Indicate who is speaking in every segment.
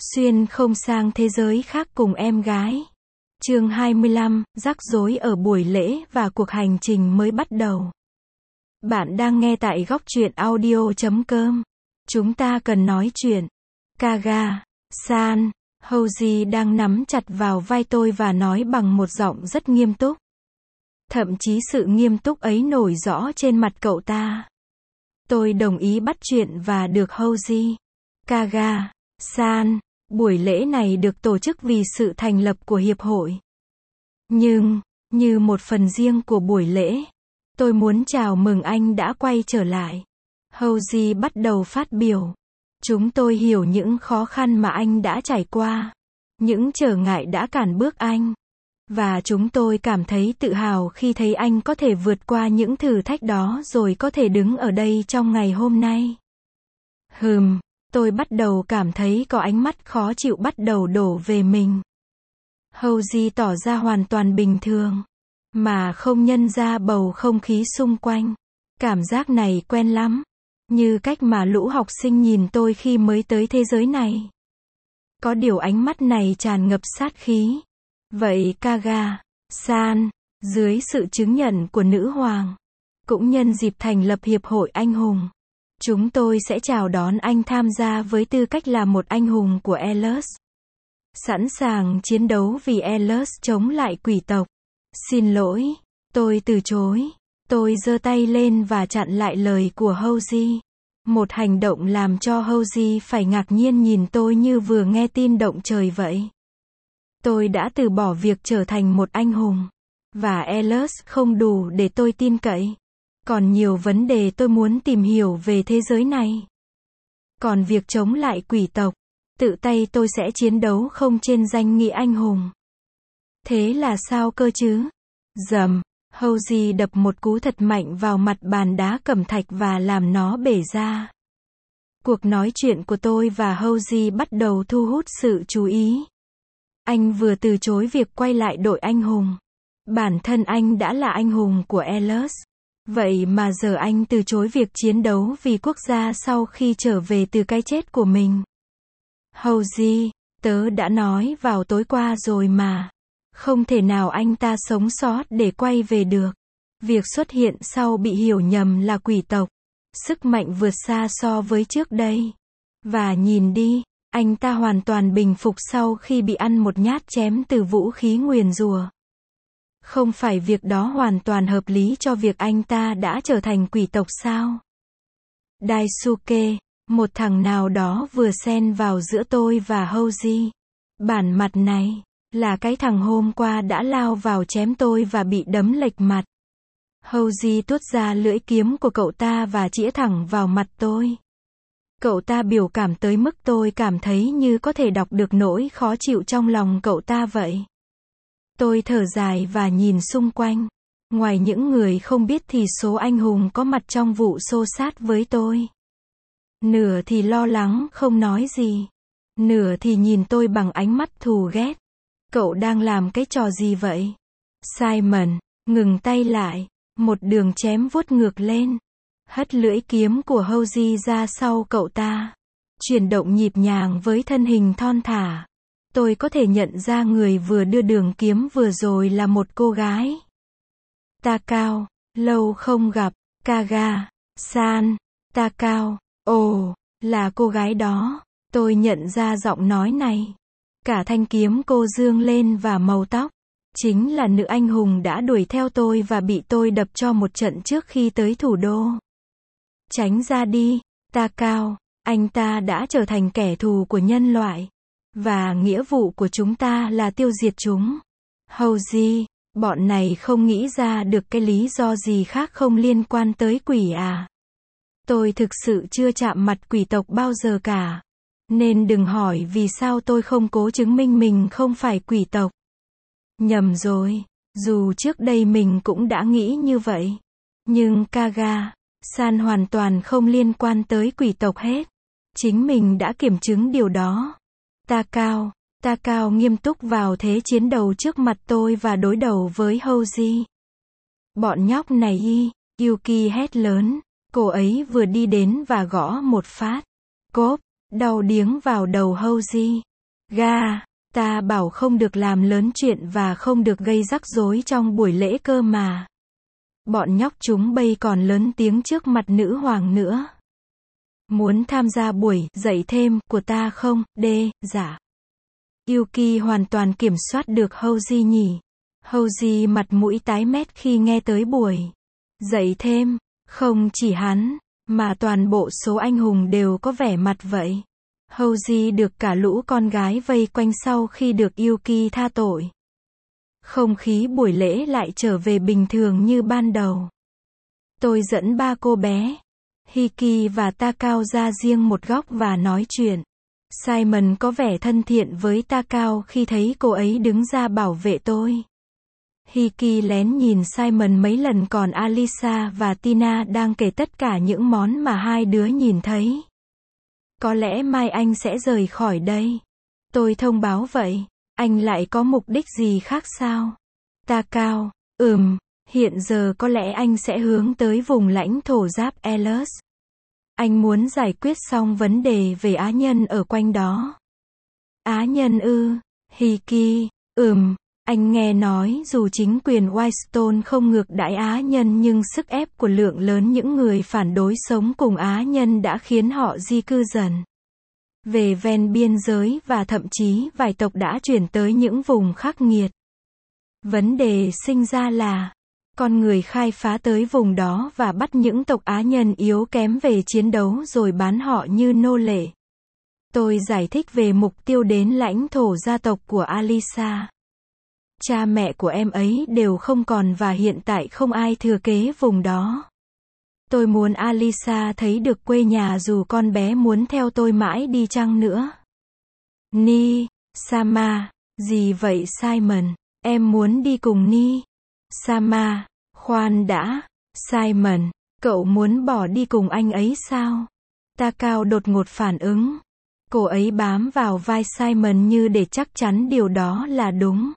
Speaker 1: Xuyên không sang thế giới khác cùng em gái. Chương 25, rắc rối ở buổi lễ và cuộc hành trình mới bắt đầu. Bạn đang nghe tại góc truyện audio.com. Chúng ta cần nói chuyện. Kaga-san, Hoji đang nắm chặt vào vai tôi và nói bằng một giọng rất nghiêm túc. Thậm chí sự nghiêm túc ấy nổi rõ trên mặt cậu ta. Tôi đồng ý bắt chuyện và được Hoji. Kaga-san, buổi lễ này được tổ chức vì sự thành lập của hiệp hội. Nhưng, như một phần riêng của buổi lễ, tôi muốn chào mừng anh đã quay trở lại. Hoji bắt đầu phát biểu. Chúng tôi hiểu những khó khăn mà anh đã trải qua, những trở ngại đã cản bước anh. Và chúng tôi cảm thấy tự hào khi thấy anh có thể vượt qua những thử thách đó rồi có thể đứng ở đây trong ngày hôm nay. Tôi bắt đầu cảm thấy có ánh mắt khó chịu bắt đầu đổ về mình. Hoji tỏ ra hoàn toàn bình thường, mà không nhân ra bầu không khí xung quanh. Cảm giác này quen lắm, như cách mà lũ học sinh nhìn tôi khi mới tới thế giới này. Có điều ánh mắt này tràn ngập sát khí. Vậy Kaga-san, dưới sự chứng nhận của nữ hoàng, cũng nhân dịp thành lập Hiệp hội Anh hùng, chúng tôi sẽ chào đón anh tham gia với tư cách là một anh hùng của Ehlers. Sẵn sàng chiến đấu vì Ehlers chống lại quỷ tộc. Xin lỗi, tôi từ chối. Tôi giơ tay lên và chặn lại lời của Hoji. Một hành động làm cho Hoji phải ngạc nhiên nhìn tôi như vừa nghe tin động trời vậy. Tôi đã từ bỏ việc trở thành một anh hùng. Và Ehlers không đủ để tôi tin cậy. Còn nhiều vấn đề tôi muốn tìm hiểu về thế giới này. Còn việc chống lại quỷ tộc, tự tay tôi sẽ chiến đấu không trên danh nghĩa anh hùng. Thế là sao cơ chứ? Rầm, Hoji đập một cú thật mạnh vào mặt bàn đá cẩm thạch và làm nó bể ra. Cuộc nói chuyện của tôi và Hoji bắt đầu thu hút sự chú ý. Anh vừa từ chối việc quay lại đội anh hùng. Bản thân anh đã là anh hùng của Ehlers. Vậy mà giờ anh từ chối việc chiến đấu vì quốc gia sau khi trở về từ cái chết của mình. Hoji, tớ đã nói vào tối qua rồi mà. Không thể nào anh ta sống sót để quay về được. Việc xuất hiện sau bị hiểu nhầm là quỷ tộc. Sức mạnh vượt xa so với trước đây. Và nhìn đi, anh ta hoàn toàn bình phục sau khi bị ăn một nhát chém từ vũ khí nguyền rủa. Không phải việc đó hoàn toàn hợp lý cho việc anh ta đã trở thành quỷ tộc sao? Daisuke, một thằng nào đó vừa xen vào giữa tôi và Hoji. Bản mặt này, là cái thằng hôm qua đã lao vào chém tôi và bị đấm lệch mặt. Hoji tuốt ra lưỡi kiếm của cậu ta và chĩa thẳng vào mặt tôi. Cậu ta biểu cảm tới mức tôi cảm thấy như có thể đọc được nỗi khó chịu trong lòng cậu ta vậy. Tôi thở dài và nhìn xung quanh. Ngoài những người không biết thì số anh hùng có mặt trong vụ xô xát với tôi. Nửa thì lo lắng không nói gì. Nửa thì nhìn tôi bằng ánh mắt thù ghét. Cậu đang làm cái trò gì vậy? Simon, ngừng tay lại. Một đường chém vuốt ngược lên. Hất lưỡi kiếm của Hoji ra sau cậu ta. Chuyển động nhịp nhàng với thân hình thon thả. Tôi có thể nhận ra người vừa đưa đường kiếm vừa rồi là một cô gái. Takao, lâu không gặp. Kaga-san, Takao, ồ, là cô gái đó. Tôi nhận ra giọng nói này. Cả thanh kiếm cô dương lên và màu tóc. Chính là nữ anh hùng đã đuổi theo tôi và bị tôi đập cho một trận trước khi tới thủ đô. Tránh ra đi, Takao, anh ta đã trở thành kẻ thù của nhân loại. Và nghĩa vụ của chúng ta là tiêu diệt chúng. Hoji, bọn này không nghĩ ra được cái lý do gì khác không liên quan tới quỷ à? Tôi thực sự chưa chạm mặt quỷ tộc bao giờ cả. Nên đừng hỏi vì sao tôi không cố chứng minh mình không phải quỷ tộc. Nhầm rồi, dù trước đây mình cũng đã nghĩ như vậy. Nhưng Kaga-san hoàn toàn không liên quan tới quỷ tộc hết. Chính mình đã kiểm chứng điều đó. Takao nghiêm túc vào thế chiến đầu trước mặt tôi và đối đầu với Hoji. Bọn nhóc này Yuki hét lớn. Cô ấy vừa đi đến và gõ một phát. Cốp, đau điếng vào đầu Hoji. Ga, ta bảo không được làm lớn chuyện và không được gây rắc rối trong buổi lễ cơ mà. Bọn nhóc chúng bây còn lớn tiếng trước mặt nữ hoàng nữa. Muốn tham gia buổi dạy thêm của ta không, dạ. Yuki hoàn toàn kiểm soát được Hoji nhỉ. Hoji mặt mũi tái mét khi nghe tới buổi dạy thêm. Không chỉ hắn, mà toàn bộ số anh hùng đều có vẻ mặt vậy. Hoji được cả lũ con gái vây quanh sau khi được Yuki tha tội. Không khí buổi lễ lại trở về bình thường như ban đầu. Tôi dẫn ba cô bé, Hiki và Takao ra riêng một góc và nói chuyện. Simon có vẻ thân thiện với Takao khi thấy cô ấy đứng ra bảo vệ tôi. Hiki lén nhìn Simon mấy lần còn Alisa và Tina đang kể tất cả những món mà hai đứa nhìn thấy. Có lẽ mai anh sẽ rời khỏi đây. Tôi thông báo vậy. Anh lại có mục đích gì khác sao? Takao, hiện giờ có lẽ anh sẽ hướng tới vùng lãnh thổ giáp Elos. Anh muốn giải quyết xong vấn đề về Á nhân ở quanh đó. Á nhân ư? Hiki, anh nghe nói dù chính quyền Whitestone không ngược đãi Á nhân nhưng sức ép của lượng lớn những người phản đối sống cùng Á nhân đã khiến họ di cư dần về ven biên giới và thậm chí vài tộc đã chuyển tới những vùng khắc nghiệt. Vấn đề sinh ra là con người khai phá tới vùng đó và bắt những tộc Á nhân yếu kém về chiến đấu rồi bán họ như nô lệ. Tôi giải thích về mục tiêu đến lãnh thổ gia tộc của Alisa. Cha mẹ của em ấy đều không còn và hiện tại không ai thừa kế vùng đó. Tôi muốn Alisa thấy được quê nhà dù con bé muốn theo tôi mãi đi chăng nữa. Ni, Sama, gì vậy Simon? Em muốn đi cùng Ni. Sama, khoan đã. Simon, cậu muốn bỏ đi cùng anh ấy sao? Takao đột ngột phản ứng. Cô ấy bám vào vai Simon như để chắc chắn điều đó là đúng.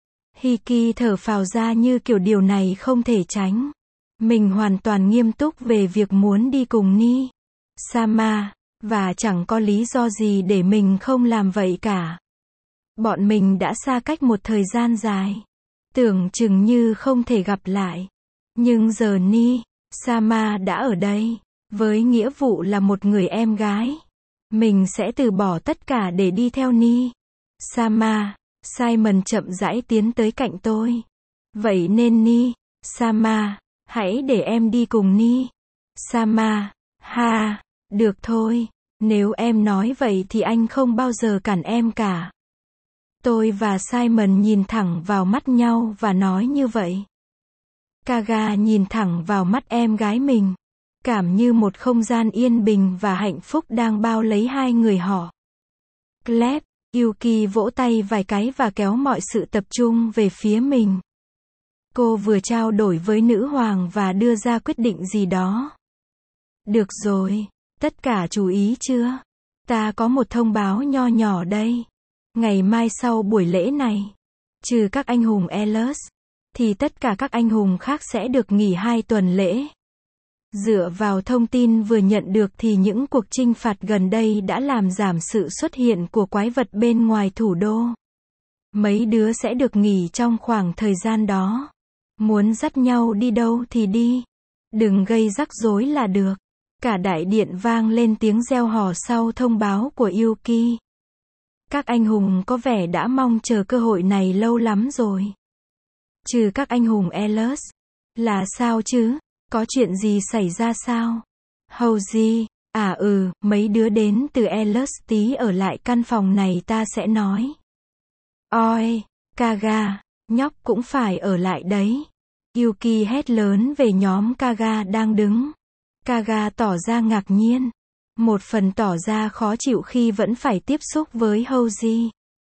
Speaker 1: Hiki thở phào ra như kiểu điều này không thể tránh. Mình hoàn toàn nghiêm túc về việc muốn đi cùng Ni. Sama, và chẳng có lý do gì để mình không làm vậy cả. Bọn mình đã xa cách một thời gian dài. Tưởng chừng như không thể gặp lại. Nhưng giờ Ni, Sama đã ở đây. Với nghĩa vụ là một người em gái. Mình sẽ từ bỏ tất cả để đi theo Ni. Sama, Simon chậm rãi tiến tới cạnh tôi. Vậy nên Ni, Sama, hãy để em đi cùng Ni. Sama, ha, được thôi. Nếu em nói vậy thì anh không bao giờ cản em cả. Tôi và Simon nhìn thẳng vào mắt nhau và nói như vậy. Kaga nhìn thẳng vào mắt em gái mình. Cảm như một không gian yên bình và hạnh phúc đang bao lấy hai người họ. Clap, Yuki vỗ tay vài cái và kéo mọi sự tập trung về phía mình. Cô vừa trao đổi với nữ hoàng và đưa ra quyết định gì đó. Được rồi, tất cả chú ý chưa? Ta có một thông báo nho nhỏ đây. Ngày mai sau buổi lễ này, trừ các anh hùng Elos, thì tất cả các anh hùng khác sẽ được nghỉ 2 tuần lễ. Dựa vào thông tin vừa nhận được thì những cuộc chinh phạt gần đây đã làm giảm sự xuất hiện của quái vật bên ngoài thủ đô. Mấy đứa sẽ được nghỉ trong khoảng thời gian đó. Muốn dắt nhau đi đâu thì đi. Đừng gây rắc rối là được. Cả đại điện vang lên tiếng reo hò sau thông báo của Yuki. Các anh hùng có vẻ đã mong chờ cơ hội này lâu lắm rồi. Trừ các anh hùng Elos. Là sao chứ? Có chuyện gì xảy ra sao? Hoji, mấy đứa đến từ Elos tí ở lại căn phòng này ta sẽ nói. Oi, Kaga, nhóc cũng phải ở lại đấy. Yuki hét lớn về nhóm Kaga đang đứng. Kaga tỏ ra ngạc nhiên. Một phần tỏ ra khó chịu khi vẫn phải tiếp xúc với Hoji.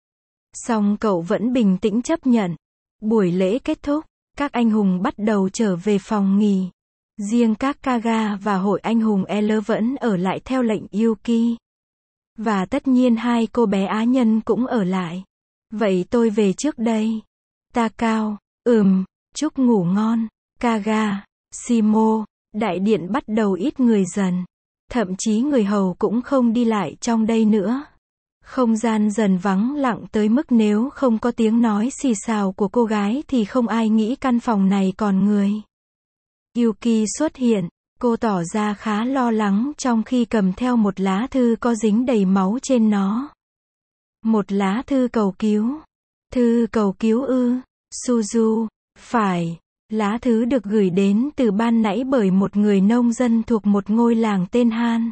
Speaker 1: Song cậu vẫn bình tĩnh chấp nhận. Buổi lễ kết thúc, các anh hùng bắt đầu trở về phòng nghỉ. Riêng các Kaga và hội anh hùng L vẫn ở lại theo lệnh Yuki. Và tất nhiên hai cô bé Á nhân cũng ở lại. Vậy tôi về trước đây. Takao, chúc ngủ ngon. Kaga, Shimo, đại điện bắt đầu ít người dần. Thậm chí người hầu cũng không đi lại trong đây nữa. Không gian dần vắng lặng tới mức nếu không có tiếng nói xì xào của cô gái thì không ai nghĩ căn phòng này còn người. Yuki xuất hiện, cô tỏ ra khá lo lắng trong khi cầm theo một lá thư có dính đầy máu trên nó. Một lá thư cầu cứu. Thư cầu cứu ư? Suzu, phải. Lá thư được gửi đến từ ban nãy bởi một người nông dân thuộc một ngôi làng tên Han.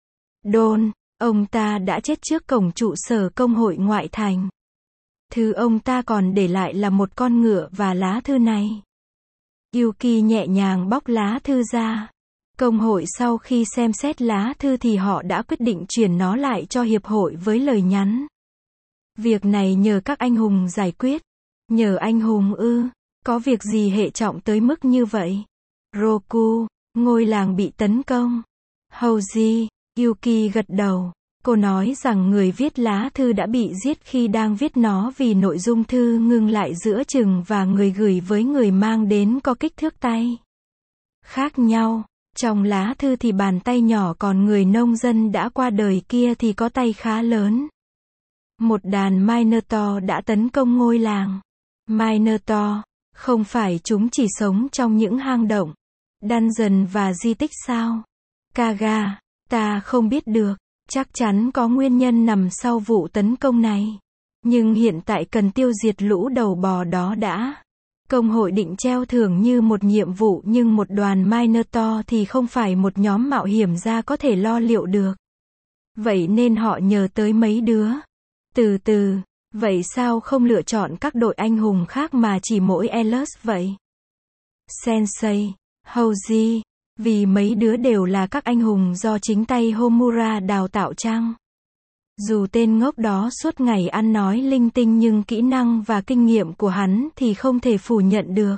Speaker 1: Don, ông ta đã chết trước cổng trụ sở công hội ngoại thành. Thứ ông ta còn để lại là một con ngựa và lá thư này. Yuki nhẹ nhàng bóc lá thư ra. Công hội sau khi xem xét lá thư thì họ đã quyết định chuyển nó lại cho hiệp hội với lời nhắn. Việc này nhờ các anh hùng giải quyết. Nhờ anh hùng ư? Có việc gì hệ trọng tới mức như vậy? Roku, ngôi làng bị tấn công. Hoji, Yuki gật đầu. Cô nói rằng người viết lá thư đã bị giết khi đang viết nó vì nội dung thư ngưng lại giữa chừng và người gửi với người mang đến có kích thước tay khác nhau. Trong lá thư thì bàn tay nhỏ, còn người nông dân đã qua đời kia thì có tay khá lớn. Một đàn Minotaur đã tấn công ngôi làng. Minotaur, không phải chúng chỉ sống trong những hang động, dungeon và di tích sao? Kaga, ta không biết được. Chắc chắn có nguyên nhân nằm sau vụ tấn công này. Nhưng hiện tại cần tiêu diệt lũ đầu bò đó đã. Công hội định treo thưởng như một nhiệm vụ, nhưng một đoàn Minotaur thì không phải một nhóm mạo hiểm gia có thể lo liệu được. Vậy nên họ nhờ tới mấy đứa. Từ từ, vậy sao không lựa chọn các đội anh hùng khác mà chỉ mỗi Elus vậy? Sensei, Hoji, vì mấy đứa đều là các anh hùng do chính tay Homura đào tạo chăng? Dù tên ngốc đó suốt ngày ăn nói linh tinh nhưng kỹ năng và kinh nghiệm của hắn thì không thể phủ nhận được.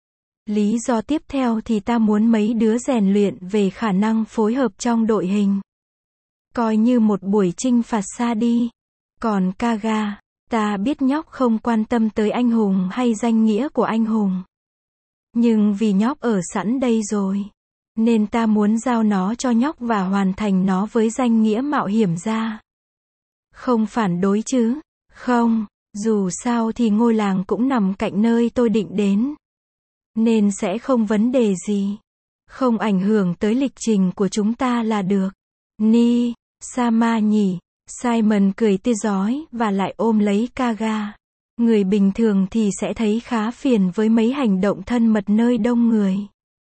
Speaker 1: Lý do tiếp theo thì ta muốn mấy đứa rèn luyện về khả năng phối hợp trong đội hình. Coi như một buổi chinh phạt xa đi. Còn Kaga, ta biết nhóc không quan tâm tới anh hùng hay danh nghĩa của anh hùng. Nhưng vì nhóc ở sẵn đây rồi, nên ta muốn giao nó cho nhóc và hoàn thành nó với danh nghĩa mạo hiểm gia. Không phản đối chứ? Không, dù sao thì ngôi làng cũng nằm cạnh nơi tôi định đến. Nên sẽ không vấn đề gì. Không ảnh hưởng tới lịch trình của chúng ta là được. Ni, Sama nhỉ? Simon cười tươi rói và lại ôm lấy Kaga. Người bình thường thì sẽ thấy khá phiền với mấy hành động thân mật nơi đông người.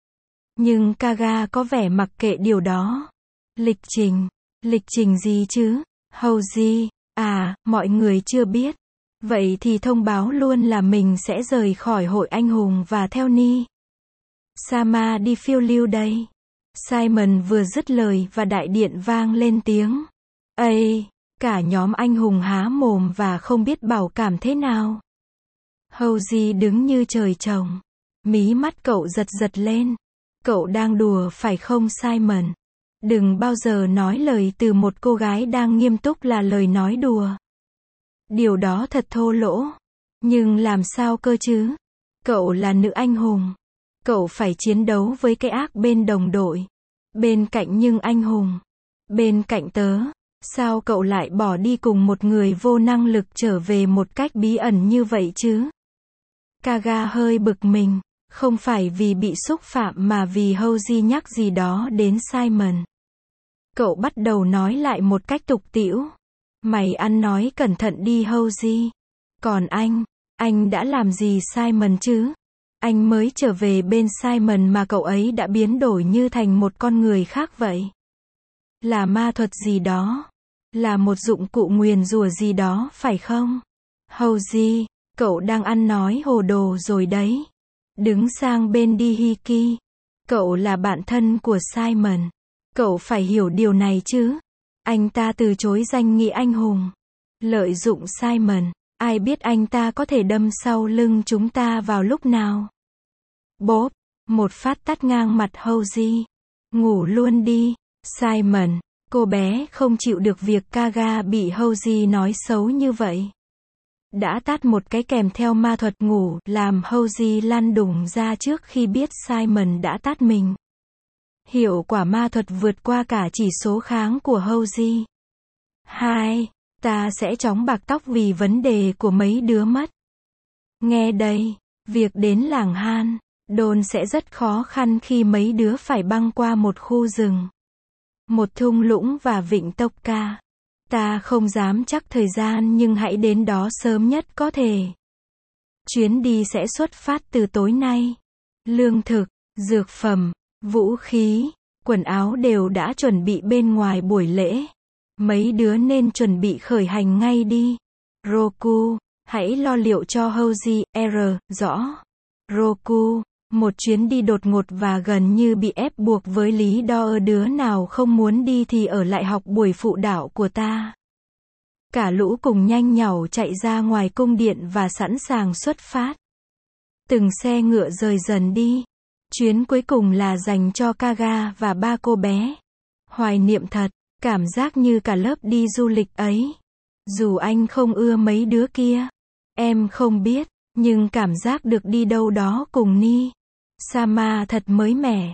Speaker 1: Nhưng Kaga có vẻ mặc kệ điều đó. Lịch trình gì chứ? Hoji, à, mọi người chưa biết. Vậy thì thông báo luôn là mình sẽ rời khỏi hội anh hùng và theo Ni Sama đi phiêu lưu đây. Simon vừa dứt lời và đại điện vang lên tiếng. Ây, cả nhóm anh hùng há mồm và không biết bảo cảm thế nào. Hoji đứng như trời trồng. Mí mắt cậu giật giật lên. Cậu đang đùa phải không Simon? Đừng bao giờ nói lời từ một cô gái đang nghiêm túc là lời nói đùa. Điều đó thật thô lỗ. Nhưng làm sao cơ chứ? Cậu là nữ anh hùng. Cậu phải chiến đấu với cái ác bên đồng đội. Bên cạnh nhưng anh hùng. Bên cạnh tớ. Sao cậu lại bỏ đi cùng một người vô năng lực trở về một cách bí ẩn như vậy chứ? Kaga hơi bực mình. Không phải vì bị xúc phạm mà vì Hoji nhắc gì đó đến Simon. Cậu bắt đầu nói lại một cách tục tĩu. Mày ăn nói cẩn thận đi Hoji. Còn anh đã làm gì Simon chứ? Anh mới trở về bên Simon mà cậu ấy đã biến đổi như thành một con người khác vậy. Là ma thuật gì đó. Là một dụng cụ nguyền rủa gì đó phải không? Hoji, cậu đang ăn nói hồ đồ rồi đấy. Đứng sang bên đi Hiki. Cậu là bạn thân của Simon. Cậu phải hiểu điều này chứ. Anh ta từ chối danh nghĩa anh hùng. Lợi dụng Simon. Ai biết anh ta có thể đâm sau lưng chúng ta vào lúc nào. Bốp. Một phát tát ngang mặt Hoji. Ngủ luôn đi. Simon. Cô bé không chịu được việc Kaga bị Hoji nói xấu như vậy. Đã tát một cái kèm theo ma thuật ngủ, làm Hoji lăn đùng ra trước khi biết Simon đã tát mình. Hiệu quả ma thuật vượt qua cả chỉ số kháng của Hoji. 2. Ta sẽ chóng bạc tóc vì vấn đề của mấy đứa mất. Nghe đây, việc đến làng Han, Đôn sẽ rất khó khăn khi mấy đứa phải băng qua một khu rừng, một thung lũng và vịnh Tokca. Ta không dám chắc thời gian nhưng hãy đến đó sớm nhất có thể. Chuyến đi sẽ xuất phát từ tối nay. Lương thực, dược phẩm, vũ khí, quần áo đều đã chuẩn bị bên ngoài buổi lễ. Mấy đứa nên chuẩn bị khởi hành ngay đi. Roku, hãy lo liệu cho Hoji, rõ. Roku, một chuyến đi đột ngột và gần như bị ép buộc với lý do đứa nào không muốn đi thì ở lại học buổi phụ đạo của ta. Cả lũ cùng nhanh nhảu chạy ra ngoài cung điện và sẵn sàng xuất phát. Từng xe ngựa rời dần đi. Chuyến cuối cùng là dành cho Kaga và ba cô bé. Hoài niệm thật, cảm giác như cả lớp đi du lịch ấy. Dù anh không ưa mấy đứa kia, em không biết, nhưng cảm giác được đi đâu đó cùng Ni Sama thật mới mẻ.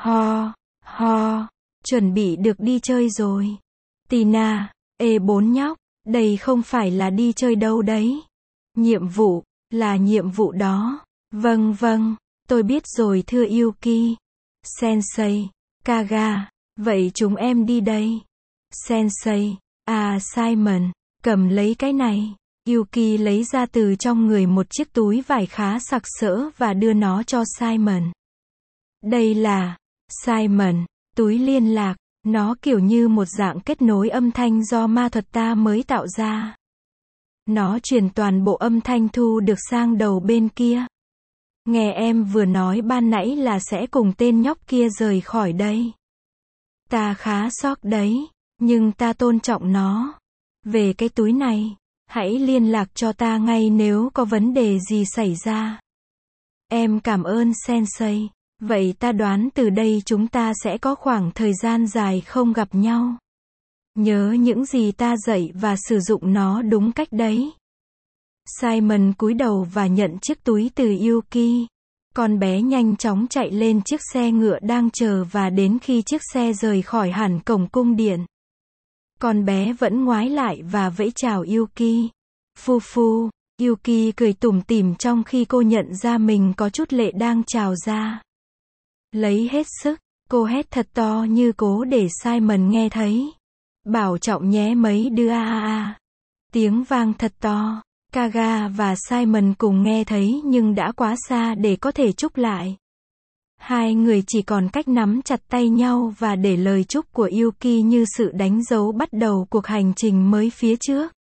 Speaker 1: Ho, chuẩn bị được đi chơi rồi. Tina, bốn nhóc, đây không phải là đi chơi đâu đấy. Nhiệm vụ, là nhiệm vụ đó. Vâng, tôi biết rồi thưa Yuki. Sensei, Kaga, vậy chúng em đi đây. Sensei, Simon, cầm lấy cái này. Yuki lấy ra từ trong người một chiếc túi vải khá sặc sỡ và đưa nó cho Simon. Đây là, Simon, túi liên lạc. Nó kiểu như một dạng kết nối âm thanh do ma thuật ta mới tạo ra. Nó truyền toàn bộ âm thanh thu được sang đầu bên kia. Nghe em vừa nói ban nãy là sẽ cùng tên nhóc kia rời khỏi đây. Ta khá sốc đấy, nhưng ta tôn trọng nó. Về cái túi này, hãy liên lạc cho ta ngay nếu có vấn đề gì xảy ra. Em cảm ơn Sensei. Vậy ta đoán từ đây chúng ta sẽ có khoảng thời gian dài không gặp nhau. Nhớ những gì ta dạy và sử dụng nó đúng cách đấy. Simon cúi đầu và nhận chiếc túi từ Yuki. Con bé nhanh chóng chạy lên chiếc xe ngựa đang chờ và đến khi chiếc xe rời khỏi hẳn cổng cung điện. Con bé vẫn ngoái lại và vẫy chào Yuki. Phu, Yuki cười tủm tỉm trong khi cô nhận ra mình có chút lệ đang trào ra. Lấy hết sức, cô hét thật to như cố để Simon nghe thấy. Bảo trọng nhé mấy đứa Tiếng vang thật to. Kaga và Simon cùng nghe thấy nhưng đã quá xa để có thể chúc lại. Hai người chỉ còn cách nắm chặt tay nhau và để lời chúc của Yuki như sự đánh dấu bắt đầu cuộc hành trình mới phía trước.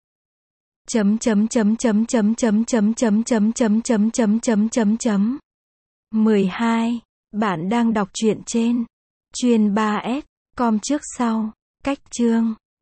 Speaker 1: 12. Bạn đang đọc truyện trên Chuyên 3S, com trước sau, cách chương